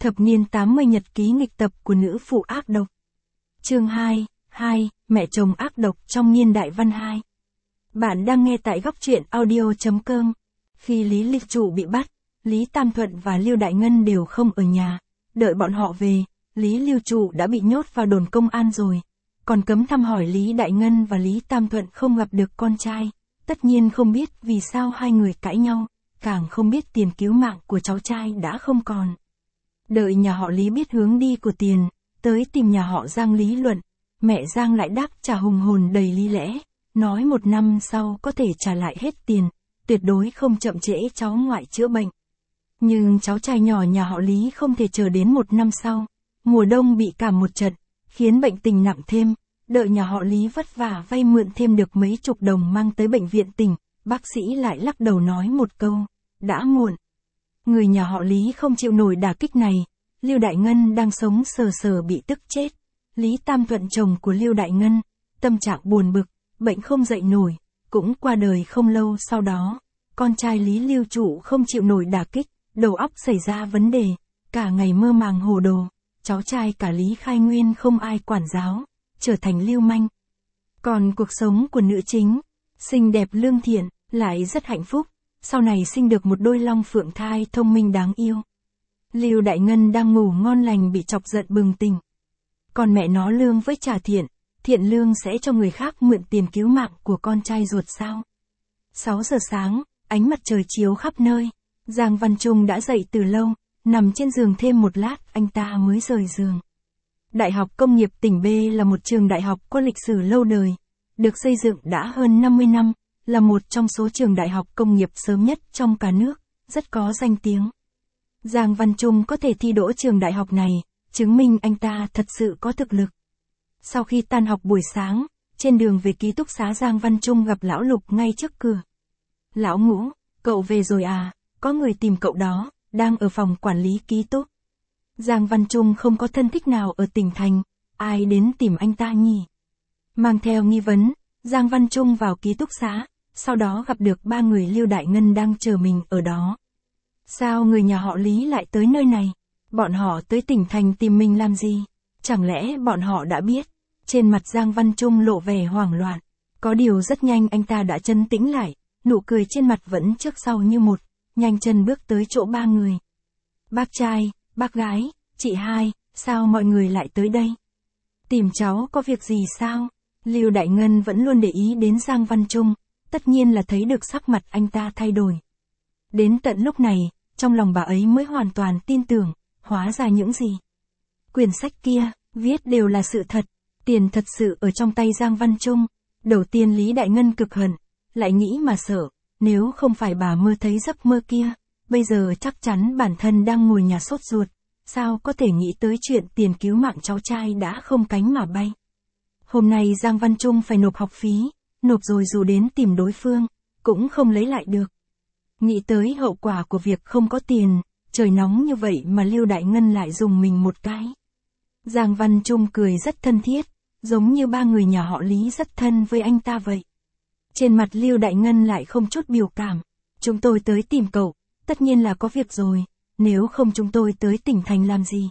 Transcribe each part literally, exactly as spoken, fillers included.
Thập niên tám mươi nhật ký nghịch tập của nữ phụ ác độc. Chương hai, hai, mẹ chồng ác độc trong niên đại văn hai. Bạn đang nghe tại góc truyện audio chấm com. Khi Lý Lưu Trụ bị bắt, Lý Tam Thuận và Lưu Đại Ngân đều không ở nhà. Đợi bọn họ về, Lý Lưu Trụ đã bị nhốt vào đồn công an rồi. Còn cấm thăm hỏi Lý Đại Ngân và Lý Tam Thuận không gặp được con trai. Tất nhiên không biết vì sao hai người cãi nhau, càng không biết tiền cứu mạng của cháu trai đã không còn. Đợi nhà họ Lý biết hướng đi của tiền, tới tìm nhà họ Giang lý luận, mẹ Giang lại đáp trả hùng hồn đầy lý lẽ, nói một năm sau có thể trả lại hết tiền, tuyệt đối không chậm trễ cháu ngoại chữa bệnh. Nhưng cháu trai nhỏ nhà họ Lý không thể chờ đến một năm sau, mùa đông bị cảm một trận, khiến bệnh tình nặng thêm, đợi nhà họ Lý vất vả vay mượn thêm được mấy chục đồng mang tới bệnh viện tỉnh, bác sĩ lại lắc đầu nói một câu, đã muộn. Người nhà họ Lý không chịu nổi đả kích này, Lưu Đại Ngân đang sống sờ sờ bị tức chết. Lý Tam Thuận chồng của Lưu Đại Ngân, tâm trạng buồn bực, bệnh không dậy nổi, cũng qua đời không lâu sau đó. Con trai Lý Lưu Trụ không chịu nổi đả kích, đầu óc xảy ra vấn đề, cả ngày mơ màng hồ đồ, cháu trai cả Lý Khai Nguyên không ai quản giáo, trở thành lưu manh. Còn cuộc sống của nữ chính, xinh đẹp lương thiện, lại rất hạnh phúc, sau này sinh được một đôi long phượng thai thông minh đáng yêu. Lưu Đại Ngân đang ngủ ngon lành bị chọc giận bừng tỉnh. Còn mẹ nó Lương với Trà Thiện, Thiện Lương sẽ cho người khác mượn tiền cứu mạng của con trai ruột sao? sáu giờ sáng, ánh mặt trời chiếu khắp nơi, Giang Văn Trung đã dậy từ lâu, nằm trên giường thêm một lát anh ta mới rời giường. Đại học Công nghiệp tỉnh B là một trường đại học có lịch sử lâu đời, được xây dựng đã hơn năm mươi năm, là một trong số trường đại học công nghiệp sớm nhất trong cả nước, rất có danh tiếng. Giang Văn Trung có thể thi đỗ trường đại học này, chứng minh anh ta thật sự có thực lực. Sau khi tan học buổi sáng, trên đường về ký túc xá Giang Văn Trung gặp Lão Lục ngay trước cửa. Lão Ngũ, cậu về rồi à, có người tìm cậu đó, đang ở phòng quản lý ký túc. Giang Văn Trung không có thân thích nào ở tỉnh thành, ai đến tìm anh ta nhỉ? Mang theo nghi vấn, Giang Văn Trung vào ký túc xá, sau đó gặp được ba người Lưu Đại Ngân đang chờ mình ở đó. Sao người nhà họ Lý lại tới nơi này? Bọn họ tới tỉnh thành tìm mình làm gì? Chẳng lẽ bọn họ đã biết? Trên mặt Giang Văn Trung lộ vẻ hoảng loạn. Có điều rất nhanh anh ta đã trấn tĩnh lại, nụ cười trên mặt vẫn trước sau như một, nhanh chân bước tới chỗ ba người. Bác trai, bác gái, chị hai, sao mọi người lại tới đây? Tìm cháu có việc gì sao? Lưu Đại Ngân vẫn luôn để ý đến Giang Văn Trung, tất nhiên là thấy được sắc mặt anh ta thay đổi. Đến tận lúc này, trong lòng bà ấy mới hoàn toàn tin tưởng, hóa ra những gì quyển sách kia, viết đều là sự thật, tiền thật sự ở trong tay Giang Văn Trung. Đầu tiên Lý Đại Ngân cực hận, lại nghĩ mà sợ, nếu không phải bà mơ thấy giấc mơ kia, bây giờ chắc chắn bản thân đang ngồi nhà sốt ruột, sao có thể nghĩ tới chuyện tiền cứu mạng cháu trai đã không cánh mà bay. Hôm nay Giang Văn Trung phải nộp học phí, nộp rồi dù đến tìm đối phương, cũng không lấy lại được. Nghĩ tới hậu quả của việc không có tiền, trời nóng như vậy mà Lưu Đại Ngân lại dùng mình một cái. Giang Văn Trung cười rất thân thiết, giống như ba người nhà họ Lý rất thân với anh ta vậy. Trên mặt Lưu Đại Ngân lại không chút biểu cảm. Chúng tôi tới tìm cậu, tất nhiên là có việc rồi, nếu không chúng tôi tới tỉnh thành làm gì?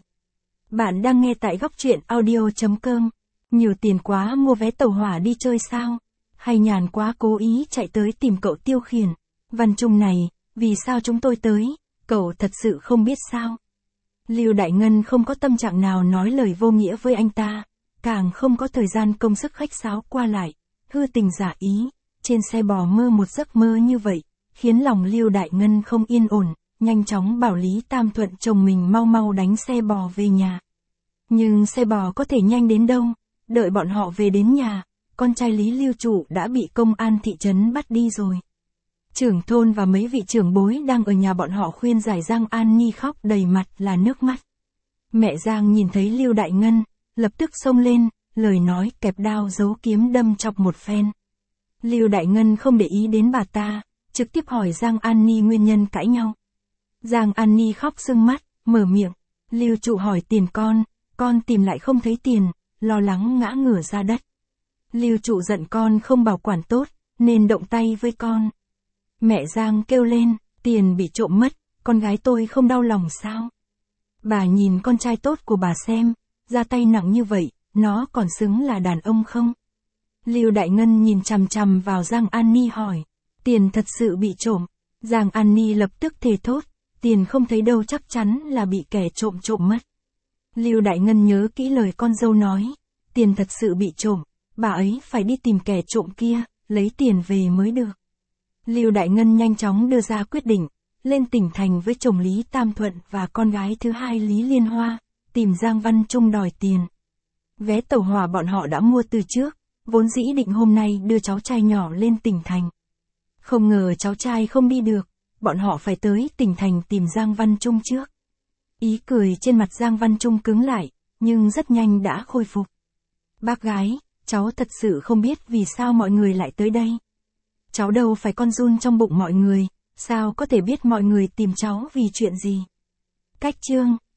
Bạn đang nghe tại góc truyện audio chấm com. Nhiều tiền quá mua vé tàu hỏa đi chơi sao? Hay nhàn quá cố ý chạy tới tìm cậu tiêu khiển? Văn Trung này, vì sao chúng tôi tới? Cậu thật sự không biết sao? Lưu Đại Ngân không có tâm trạng nào nói lời vô nghĩa với anh ta, càng không có thời gian công sức khách sáo qua lại, hư tình giả ý, trên xe bò mơ một giấc mơ như vậy, khiến lòng Lưu Đại Ngân không yên ổn, nhanh chóng bảo Lý Tam Thuận chồng mình mau mau đánh xe bò về nhà. Nhưng xe bò có thể nhanh đến đâu, đợi bọn họ về đến nhà, con trai Lý Lưu Trụ đã bị công an thị trấn bắt đi rồi. Trưởng thôn và mấy vị trưởng bối đang ở nhà bọn họ khuyên giải Giang An Nhi khóc đầy mặt là nước mắt. Mẹ Giang nhìn thấy Lưu Đại Ngân, lập tức xông lên, lời nói kẹp đao giấu kiếm đâm chọc một phen. Lưu Đại Ngân không để ý đến bà ta, trực tiếp hỏi Giang An Nhi nguyên nhân cãi nhau. Giang An Nhi khóc sưng mắt, mở miệng, Lưu Trụ hỏi tiền con, con tìm lại không thấy tiền, lo lắng ngã ngửa ra đất. Lưu Trụ giận con không bảo quản tốt, nên động tay với con. Mẹ Giang kêu lên, tiền bị trộm mất, con gái tôi không đau lòng sao? Bà nhìn con trai tốt của bà xem, ra tay nặng như vậy, nó còn xứng là đàn ông không? Lưu Đại Ngân nhìn chằm chằm vào Giang An Ni hỏi, tiền thật sự bị trộm. Giang An Ni lập tức thề thốt, tiền không thấy đâu, chắc chắn là bị kẻ trộm trộm mất. Lưu Đại Ngân nhớ kỹ lời con dâu nói, tiền thật sự bị trộm, bà ấy phải đi tìm kẻ trộm kia, lấy tiền về mới được. Lưu Đại Ngân nhanh chóng đưa ra quyết định, lên tỉnh thành với chồng Lý Tam Thuận và con gái thứ hai Lý Liên Hoa, tìm Giang Văn Trung đòi tiền. Vé tàu hỏa bọn họ đã mua từ trước, vốn dĩ định hôm nay đưa cháu trai nhỏ lên tỉnh thành. Không ngờ cháu trai không đi được, bọn họ phải tới tỉnh thành tìm Giang Văn Trung trước. Ý cười trên mặt Giang Văn Trung cứng lại, nhưng rất nhanh đã khôi phục. Bác gái, cháu thật sự không biết vì sao mọi người lại tới đây. Cháu đâu phải con giun trong bụng mọi người, sao có thể biết mọi người tìm cháu vì chuyện gì. Cách chương